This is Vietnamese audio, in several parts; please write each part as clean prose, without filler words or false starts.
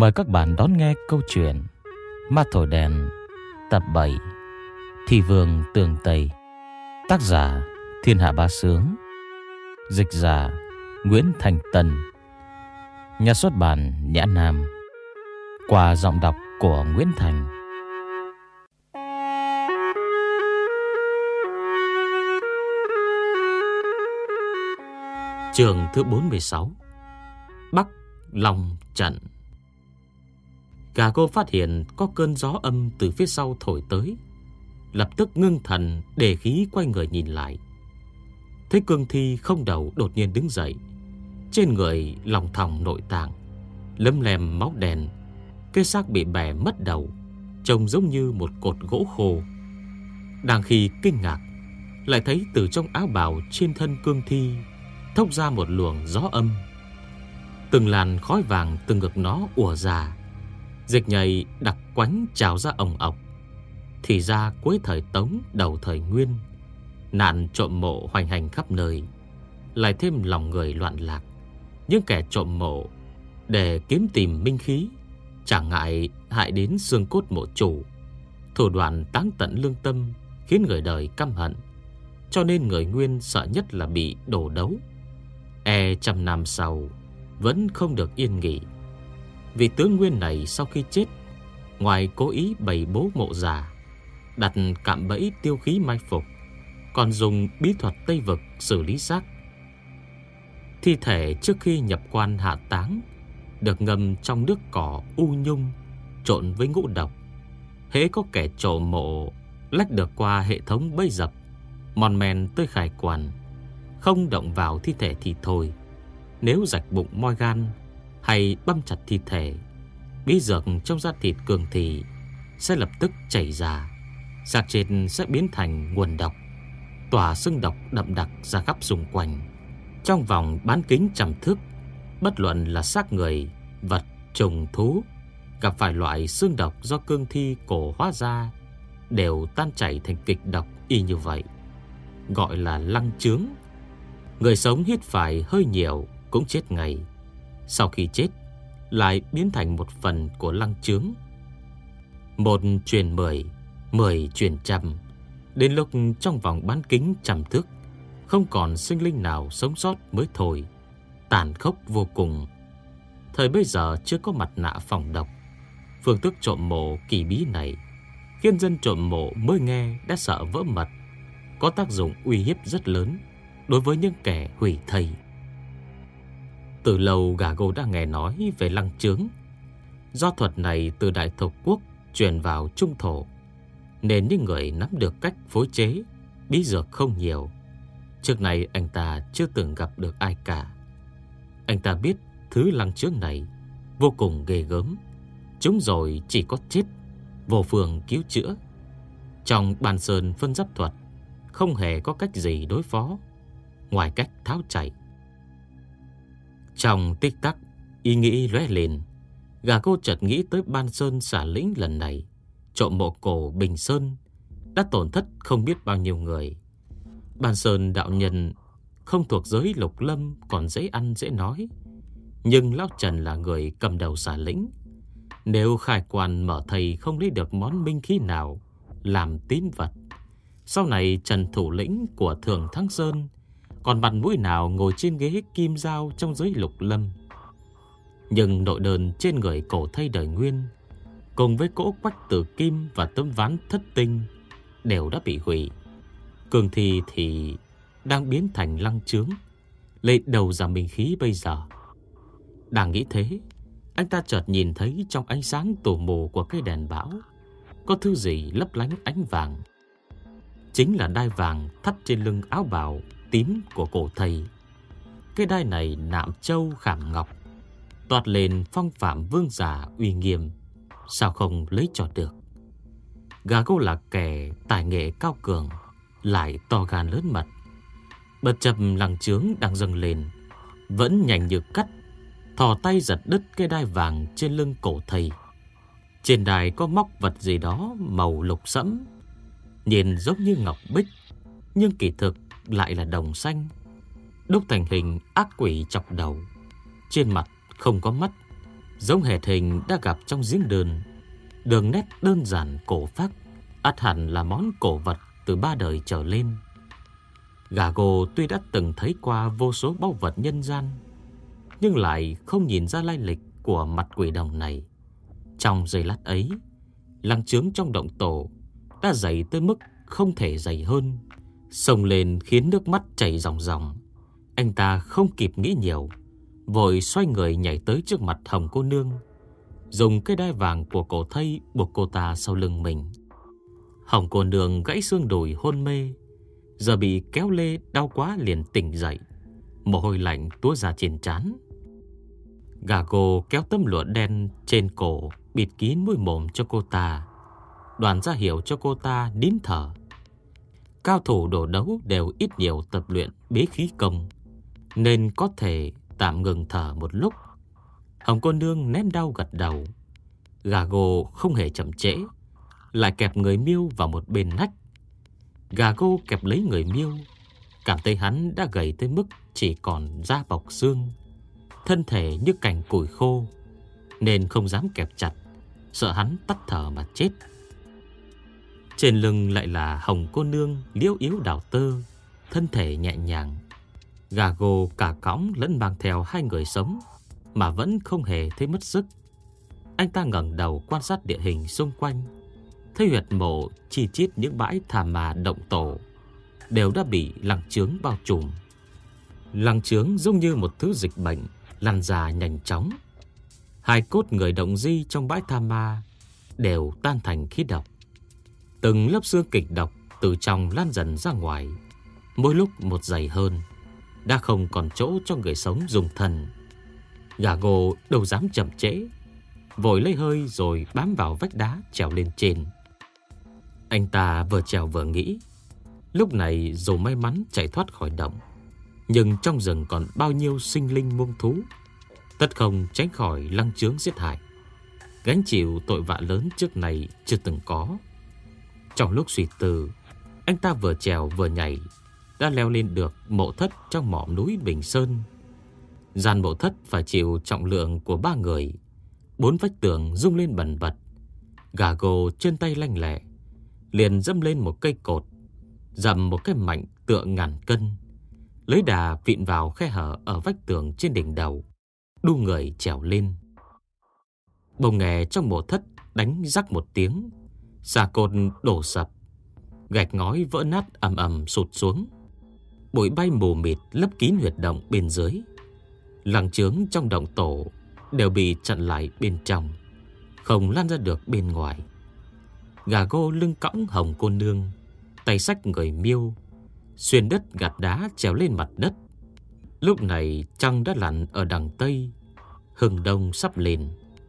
Mời các bạn đón nghe câu chuyện Ma Thổi Đèn tập 7 Thi Vương Tường Tây. Tác giả Thiên Hạ Bá Sướng. Dịch giả Nguyễn Thành Tân. Nhà xuất bản Nhã Nam. Qua giọng đọc của Nguyễn Thành. Chương thứ 46. Bắc Long Trận. Gà cô phát hiện có cơn gió âm từ phía sau thổi tới, lập tức ngưng thần để khí quay người nhìn lại. Thấy cương thi không đầu đột nhiên đứng dậy, trên người lòng thòng nội tạng, lấm lem máu đen, cái xác bị bẻ mất đầu, trông giống như một cột gỗ khô. Đang khi kinh ngạc, lại thấy từ trong áo bào trên thân cương thi thốc ra một luồng gió âm. Từng làn khói vàng từ ngực nó ùa ra, dịch nhầy đặc quánh trào ra ồng ọc. Thì ra cuối thời Tống đầu thời Nguyên, nạn trộm mộ hoành hành khắp nơi, lại thêm lòng người loạn lạc. Những kẻ trộm mộ để kiếm tìm minh khí, chẳng ngại hại đến xương cốt mộ chủ, thủ đoạn táng tận lương tâm, khiến người đời căm hận. Cho nên người Nguyên sợ nhất là bị đổ đấu, trăm năm sau vẫn không được yên nghỉ. Vị tướng Nguyên này sau khi chết, ngoài cố ý bày bố mộ giả, đặt cạm bẫy tiêu khí mai phục, còn dùng bí thuật Tây Vực xử lý xác. Thi thể trước khi nhập quan hạ táng được ngâm trong nước cỏ u nhung trộn với ngũ độc. Hễ có kẻ trộm mộ lách được qua hệ thống bẫy dập, mòn men tới khai quan, không động vào thi thể thì thôi. Nếu rạch bụng moi gan hay băm chặt thi thể, bí dược trong da thịt cường thì sẽ lập tức chảy ra, xác chết sẽ biến thành nguồn độc, tỏa xương độc đậm đặc ra khắp xung quanh. Trong vòng bán kính trăm thước, bất luận là xác người, vật, trùng, thú gặp phải loại xương độc do cương thi cổ hóa ra đều tan chảy thành kịch độc y như vậy, gọi là lăng chướng. Người sống hít phải hơi nhiều cũng chết ngay, sau khi chết lại biến thành một phần của lăng chướng. Một truyền 10, 10 truyền trăm, đến lúc trong vòng bán kính trăm thước không còn sinh linh nào sống sót mới thôi. Tàn khốc vô cùng. Thời bây giờ chưa có mặt nạ phòng độc, phương thức trộm mộ kỳ bí này khiến dân trộm mộ mới nghe đã sợ vỡ mật, có tác dụng uy hiếp rất lớn đối với những kẻ hủy thây. Từ lâu Gà Gô đã nghe nói về lăng chướng. Do thuật này từ Đại Thục Quốc truyền vào Trung Thổ, nên những người nắm được cách phối chế bí dược không nhiều. Trước này anh ta chưa từng gặp được ai cả. Anh ta biết thứ lăng chướng này vô cùng ghê gớm, chúng rồi chỉ có chết, vô phương cứu chữa. Trong Bàn Sơn phân giáp thuật không hề có cách gì đối phó ngoài cách tháo chạy. Trong tích tắc, ý nghĩ lóe lên, Gà Cô chợt nghĩ tới Ban Sơn xả lĩnh lần này trộm mộ cổ Bình Sơn đã tổn thất không biết bao nhiêu người. Ban Sơn đạo nhân không thuộc giới Lục Lâm còn dễ ăn dễ nói, nhưng lão Trần là người cầm đầu xả lĩnh. Nếu khai quan mở thầy không lấy được món minh khí nào làm tín vật, sau này Trần thủ lĩnh của Thường Thắng Sơn còn mặt mũi nào ngồi trên ghế kim dao trong giới Lục Lâm. Nhưng nội đơn trên người cổ thây đời Nguyên cùng với cỗ quách tử kim và tấm ván thất tinh đều đã bị hủy. Cường thi thì đang biến thành lăng chướng, lấy đầu ra minh khí bây giờ. Đang nghĩ thế, anh ta chợt nhìn thấy trong ánh sáng tù mù của cây đèn bão có thứ gì lấp lánh ánh vàng. Chính là đai vàng thắt trên lưng áo bào tím của cổ thầy. Cái đai này nạm châu khảm ngọc, toát lên phong phạm vương giả uy nghiêm, sao không lấy cho được. Gà Cô là kẻ tài nghệ cao cường, lại to gan lớn mật. Bất chấp lăng chướng đang dâng lên, vẫn nhanh như cắt thò tay giật đứt cái đai vàng trên lưng cổ thầy. Trên đai có móc vật gì đó màu lục sẫm, nhìn giống như ngọc bích, nhưng kỳ thực lại là đồng xanh, đúc thành hình ác quỷ chọc đầu. Trên mặt không có mắt, giống hệt hình đã gặp trong giếng đơn, đường nét đơn giản cổ phác, ắt hẳn là món cổ vật từ 3 đời trở lên. Gago tuy đã từng thấy qua vô số báu vật nhân gian, nhưng lại không nhìn ra lai lịch của mặt quỷ đồng này. Trong giây lát ấy, lăng chướng trong động tổ đã dày tới mức không thể dày hơn, xông lên khiến nước mắt chảy ròng ròng. Anh ta không kịp nghĩ nhiều, vội xoay người nhảy tới trước mặt Hồng cô nương, dùng cái đai vàng của cổ thây buộc cô ta sau lưng mình. Hồng cô nương gãy xương đùi hôn mê, giờ bị kéo lê đau quá liền tỉnh dậy, mồ hôi lạnh túa ra trên trán. Gago kéo tấm lụa đen trên cổ bịt kín mũi mồm cho cô ta, đoàn ra hiệu cho cô ta nín thở. Cao thủ đồ đấu đều ít nhiều tập luyện bế khí công, nên có thể tạm ngừng thở một lúc. Hồng cô nương nén đau gật đầu. Gago không hề chậm trễ, lại kẹp người Miêu vào một bên nách. Gago kẹp lấy người Miêu, cảm thấy hắn đã gầy tới mức chỉ còn da bọc xương, thân thể như cành củi khô, nên không dám kẹp chặt, sợ hắn tắt thở mà chết. Trên lưng lại là Hồng cô nương liễu yếu đào tơ, thân thể nhẹ nhàng. Gago cả cõng lẫn mang theo 2 người sống mà vẫn không hề thấy mất sức. Anh ta ngẩng đầu quan sát địa hình xung quanh, thấy huyệt mộ chi chít những bãi thà mà động tổ đều đã bị lăng chướng bao trùm. Lăng chướng giống như một thứ dịch bệnh lan ra nhanh chóng. 2 cốt người động di trong bãi tha ma đều tan thành khí độc. Từng lớp xương kịch độc từ trong lan dần ra ngoài, mỗi lúc một dày hơn, đã không còn chỗ cho người sống dùng thân. Gago đâu dám chậm trễ, vội lấy hơi rồi bám vào vách đá trèo lên trên. Anh ta vừa trèo vừa nghĩ, lúc này dù may mắn chạy thoát khỏi động, nhưng trong rừng còn bao nhiêu sinh linh muông thú, tất không tránh khỏi lăng chướng giết hại, gánh chịu tội vạ lớn trước này chưa từng có. Trong lúc suy tư, anh ta vừa trèo vừa nhảy, đã leo lên được mộ thất trong mỏm núi Bình Sơn. Gian mộ thất phải chịu trọng lượng của 3 người, 4 vách tường rung lên bần bật. Gago chân tay lanh lẹ, liền dẫm lên một cây cột, dầm một cái mạnh tựa ngàn cân, lấy đà vịn vào khe hở ở vách tường trên đỉnh đầu, đu người trèo lên. Bỗng nghe trong mộ thất đánh rắc một tiếng, xà cột đổ sập, gạch ngói vỡ nát ầm ầm sụt xuống, bụi bay mù mịt lấp kín huyệt động bên dưới. Lăng chướng trong động tổ đều bị chặn lại bên trong, không lan ra được bên ngoài. Gago lưng cõng Hồng cô nương, tay xách người Miêu, xuyên đất gạt đá trèo lên mặt đất. Lúc này trăng đã lặn ở đằng tây, hừng đông sắp lên,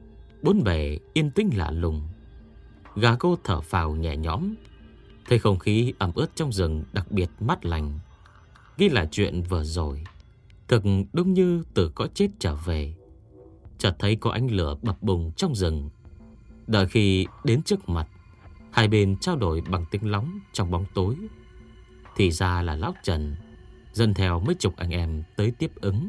4 bề yên tĩnh lạ lùng. Gago thở phào nhẹ nhõm, thấy không khí ẩm ướt trong rừng đặc biệt mát lành. Nghĩ là chuyện vừa rồi, thực đúng như từ cõi chết trở về. Chợt thấy có ánh lửa bập bùng trong rừng. Đợi khi đến trước mặt, hai bên trao đổi bằng tiếng lóng trong bóng tối. Thì ra là lão Trần dẫn theo mấy chục anh em tới tiếp ứng.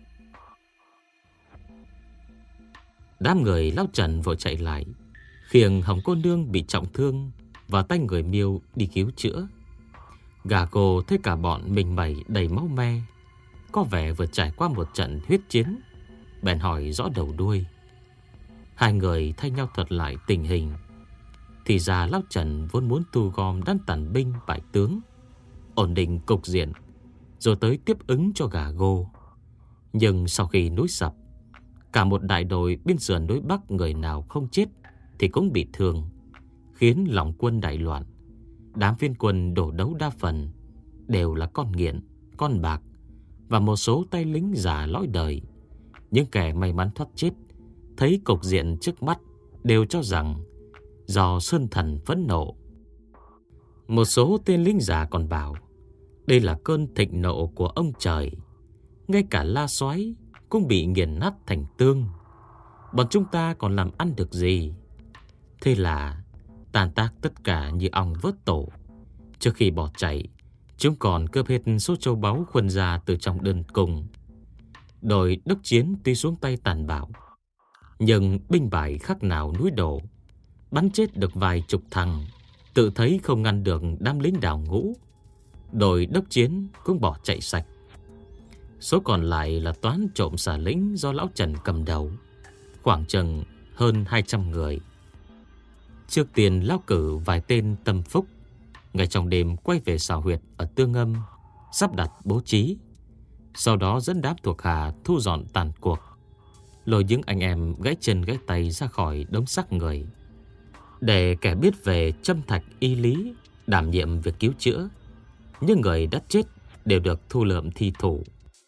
Đám người lão Trần vội chạy lại, khiêng Hồng cô nương bị trọng thương và tay người Miêu đi cứu chữa. Gago thấy cả bọn mình mẩy đầy máu me, có vẻ vừa trải qua một trận huyết chiến, bèn hỏi rõ đầu đuôi. Hai người thay nhau thuật lại tình hình. Thì ra lão Trần vốn muốn thu gom đám tàn binh bại tướng, ổn định cục diện, rồi tới tiếp ứng cho Gago. Nhưng sau khi núi sập, cả một đại đội biên sườn núi Bắc người nào không chết thì cũng bị thương, khiến lòng quân đại loạn. Đám phiên quân đổ đấu đa phần đều là con nghiện, con bạc và một số tay lính già lõi đời. Những kẻ may mắn thoát chết thấy cục diện trước mắt đều cho rằng do Sơn Thần phẫn nộ. Một số tên lính già còn bảo đây là cơn thịnh nộ của ông trời, ngay cả La Soái cũng bị nghiền nát thành tương, bọn chúng ta còn làm ăn được gì. Thế là tàn tác tất cả như ong vớt tổ. Trước khi bỏ chạy, chúng còn cướp hết số châu báu khuân ra từ trong đơn cùng. Đội đốc chiến tuy xuống tay tàn bạo, Nhưng binh bại khác nào núi đổ, bắn chết được vài chục thằng, tự thấy không ngăn được đám lính đào ngũ. Đội đốc chiến cũng bỏ chạy sạch. Số còn lại là toán trộm xả lính do lão Trần cầm đầu, khoảng chừng hơn 200 người. Trước tiên lão cử vài tên tâm phúc, ngày trong đêm quay về xào huyệt ở Tương Âm, sắp đặt bố trí. Sau đó dẫn đám thuộc hạ thu dọn tàn cuộc, lôi những anh em gãy chân gãy tay ra khỏi đống xác người, để kẻ biết về châm thạch y lý đảm nhiệm việc cứu chữa. Những người đã chết đều được thu lượm thi thủ.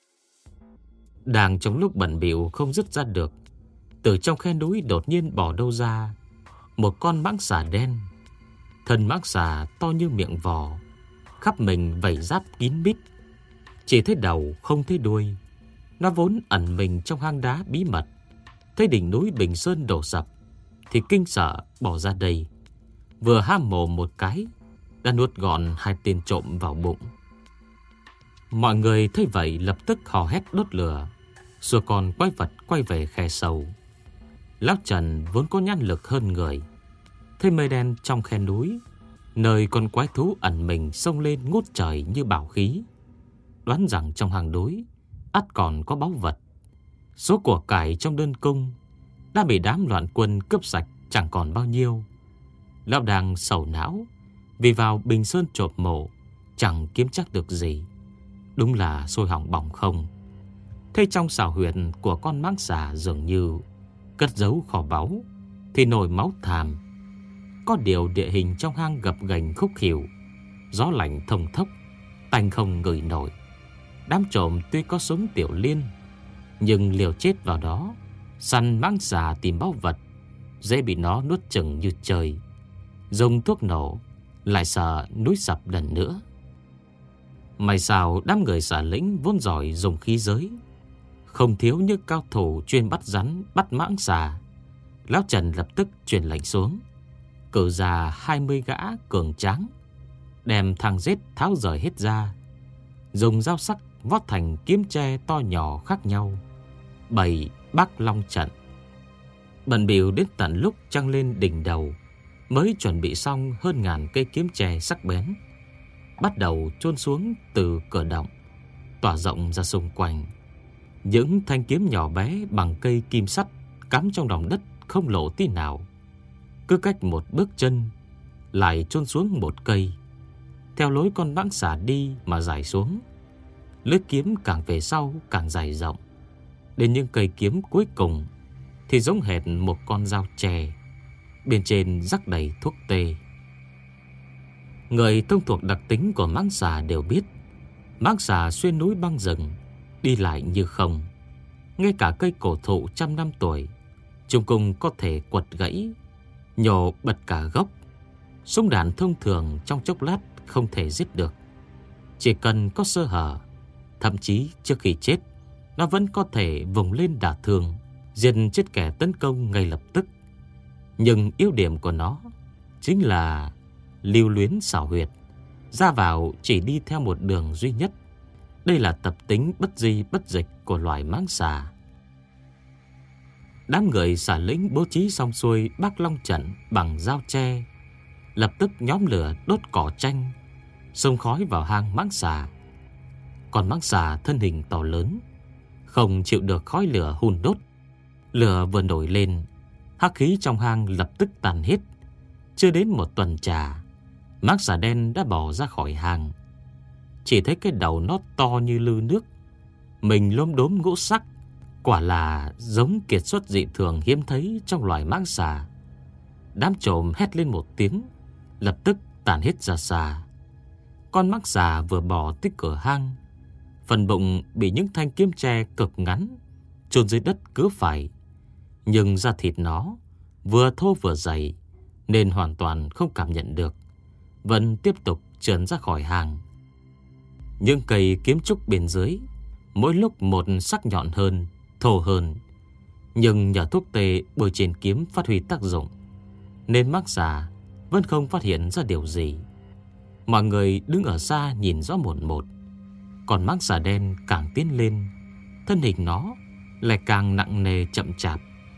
Đang trong lúc bận bịu không dứt ra được, từ trong khe núi đột nhiên bò đâu ra một con mãng xà đen. Thân mãng xà to như miệng vò, khắp mình vảy giáp kín mít, chỉ thấy đầu không thấy đuôi. Nó vốn ẩn mình trong hang đá bí mật, thấy đỉnh núi Bình Sơn đổ sập thì kinh sợ bỏ ra đây, vừa há mồm một cái đã nuốt gọn 2 tên trộm vào bụng. Mọi người thấy vậy lập tức hò hét đốt lửa, xua con quái vật quay về khe sâu. Lão Trần vốn có nhãn lực hơn người, thấy mây đen trong khe núi, nơi con quái thú ẩn mình xông lên ngút trời như bảo khí, đoán rằng trong hang núi ắt còn có báu vật. Số của cải trong đơn cung đã bị đám loạn quân cướp sạch chẳng còn bao nhiêu. Lão đang sầu não vì vào Bình Sơn trộm mộ chẳng kiếm chắc được gì, đúng là sôi hỏng bỏng không. Thế trong xào huyệt của con mãng xà dường như cất giấu kho báu thì nổi máu thàm. Có điều địa hình trong hang gập ghềnh khúc khỉu, gió lạnh thông thốc, tanh không ngửi nổi. Đám trộm tuy có súng tiểu liên, nhưng liều chết vào đó săn mãng xà tìm báu vật, dễ bị nó nuốt chửng như trời. Dùng thuốc nổ lại sợ núi sập lần nữa. May sao đám người xả lĩnh vốn giỏi dùng khí giới, không thiếu những cao thủ chuyên bắt rắn bắt mãng xà. Lão Trần lập tức truyền lệnh xuống, cử ra 20 gã cường tráng, đem thang rết tháo rời hết ra, dùng dao sắc vót thành kiếm tre to nhỏ khác nhau, bày Bắc Long trận. Bận bịu đến tận lúc trăng lên đỉnh đầu mới chuẩn bị xong hơn 1000 cây kiếm tre sắc bén, bắt đầu chôn xuống từ cửa động, tỏa rộng ra xung quanh. Những thanh kiếm nhỏ bé bằng cây kim sắt cắm trong lòng đất không lộ tí nào, cứ cách một bước chân lại chôn xuống một cây, theo lối con mãng xà đi mà dài xuống. Lưỡi kiếm càng về sau càng dài rộng, đến những cây kiếm cuối cùng thì giống hệt một con dao chè, bên trên rắc đầy thuốc tê. Người thông thuộc đặc tính của mãng xà đều biết, mãng xà xuyên núi băng rừng, đi lại như không. Ngay cả cây cổ thụ trăm năm tuổi, chung cùng có thể quật gãy, nhổ bật cả gốc. Súng đạn thông thường trong chốc lát không thể giết được. Chỉ cần có sơ hở, thậm chí trước khi chết, nó vẫn có thể vùng lên đả thương, giết chết kẻ tấn công ngay lập tức. Nhưng ưu điểm của nó chính là lưu luyến xảo huyệt, ra vào chỉ đi theo một đường duy nhất. Đây là tập tính bất di bất dịch của loài mãng xà. Đám người xả lĩnh bố trí xong xuôi Bắc Long trận bằng dao tre, lập tức nhóm lửa đốt cỏ tranh, xông khói vào hang mãng xà. Còn mãng xà thân hình to lớn, không chịu được khói lửa hun đốt. Lửa vừa nổi lên, hắc khí trong hang lập tức tàn hết. Chưa đến một tuần trà, mãng xà đen đã bỏ ra khỏi hang. Chỉ thấy cái đầu nó to như lư nước, mình lốm đốm ngũ sắc, quả là giống kiệt xuất dị thường hiếm thấy trong loài mãng xà. Đám trộm hét lên một tiếng, lập tức tản hết ra xa. Con mãng xà vừa bỏ tới cửa hang, phần bụng bị những thanh kiếm tre cực ngắn chôn dưới đất cứa phải, nhưng da thịt nó vừa thô vừa dày nên hoàn toàn không cảm nhận được, vẫn tiếp tục trườn ra khỏi hang. Những cây kiếm trúc bên dưới mỗi lúc một sắc nhọn hơn, thô hơn, nhưng nhờ thuốc tê bôi trên kiếm phát huy tác dụng, nên mãng xà vẫn không phát hiện ra điều gì. Mọi người đứng ở xa nhìn rõ một một. Còn mãng xà đen càng tiến lên, thân hình nó lại càng nặng nề chậm chạp.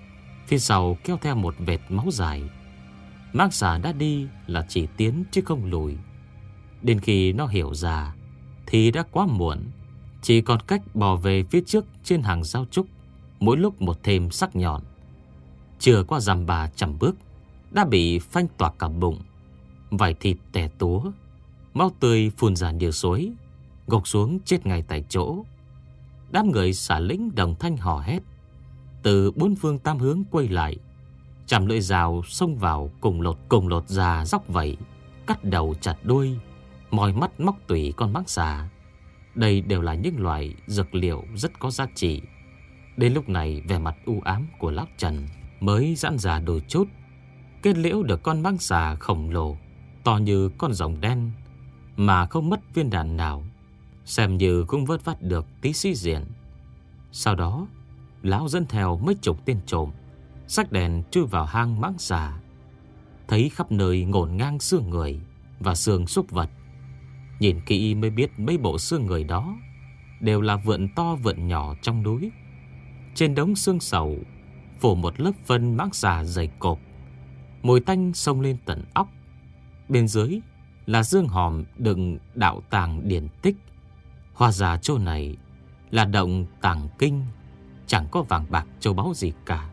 Phía sau kéo theo một vệt máu dài. Mãng xà đã đi là chỉ tiến chứ không lùi. Đến khi nó hiểu ra thì đã quá muộn. Chỉ còn cách bò về phía trước trên hàng rào trúc, mỗi lúc một thêm sắc nhọn. Chưa qua dằm 300 bước đã bị phanh toạc cả bụng. Vải thịt tè túa, máu tươi phun ra như suối, gục xuống chết ngay tại chỗ. Đám người xả lĩnh đồng thanh hò hét. Từ bốn phương tám hướng quay lại, chằm lưỡi dao xông vào cùng lột da róc vẩy, cắt đầu chặt đuôi, moi mắt móc tủy con mãng xà. Đây đều là những loại dược liệu rất có giá trị. Đến lúc này vẻ mặt u ám của lão Trần mới giãn ra đôi chút. Kết liễu được con mãng xà khổng lồ to như con rồng đen mà không mất viên đạn nào, xem như cũng vớt vát được tí sĩ diện. Sau đó lão dẫn theo mấy chục tên trộm xách đèn chui vào hang mãng xà. Thấy khắp nơi ngổn ngang xương người và xương súc vật. Nhìn kỹ mới biết mấy bộ xương người đó đều là vượn to vượn nhỏ trong núi. Trên đống xương sầu phủ một lớp phân mãng xà dày cộp, mùi tanh xông lên tận óc. Bên dưới là dương hòm đựng đạo tàng điển tích. Hóa ra chỗ này là động tàng kinh, chẳng có vàng bạc châu báu gì cả.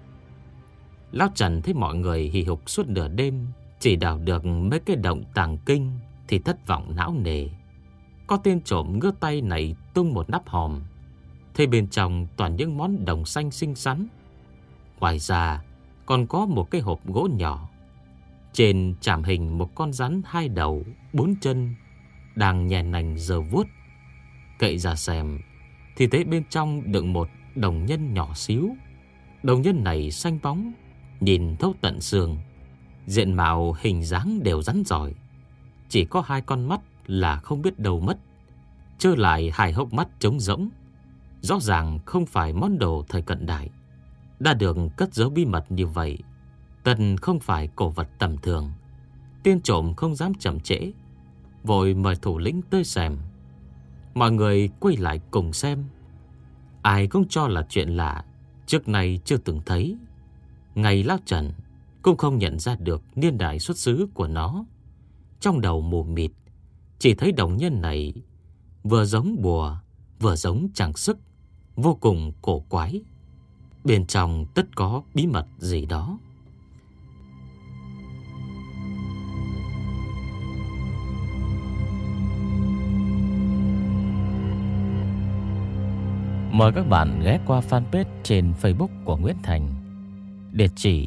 Lão Trần thấy mọi người hì hục suốt nửa đêm chỉ đào được mấy cái động tàng kinh thì thất vọng não nề. Có tên trộm ngứa tay này tung một nắp hòm, thấy bên trong toàn những món đồng xanh xinh xắn. Ngoài ra còn có một cái hộp gỗ nhỏ, trên chạm hình một con rắn 2 đầu 4 chân đang nhè nành giơ vuốt. Cậy ra xem thì thấy bên trong đựng một đồng nhân nhỏ xíu. Đồng nhân này xanh bóng, nhìn thấu tận xương, diện mạo hình dáng đều rắn giỏi. Chỉ có 2 con mắt là không biết đâu mất, trơ lại 2 hốc mắt trống rỗng. Rõ ràng không phải món đồ thời cận đại. Đã được cất giấu bí mật như vậy, tần không phải cổ vật tầm thường. Tên trộm không dám chậm trễ, vội mời thủ lĩnh tới xem. Mọi người quay lại cùng xem. Ai cũng cho là chuyện lạ, trước nay chưa từng thấy. Ngay lão Trần cũng không nhận ra được niên đại xuất xứ của nó. Trong đầu mù mịt, chỉ thấy đồng nhân này vừa giống bùa, vừa giống trang sức, vô cùng cổ quái. Bên trong tất có bí mật gì đó. Mời các bạn ghé qua fanpage trên Facebook của Nguyễn Thành, địa chỉ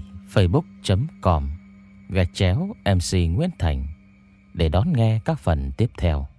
facebook.com/MC Nguyễn Thành để đón nghe các phần tiếp theo.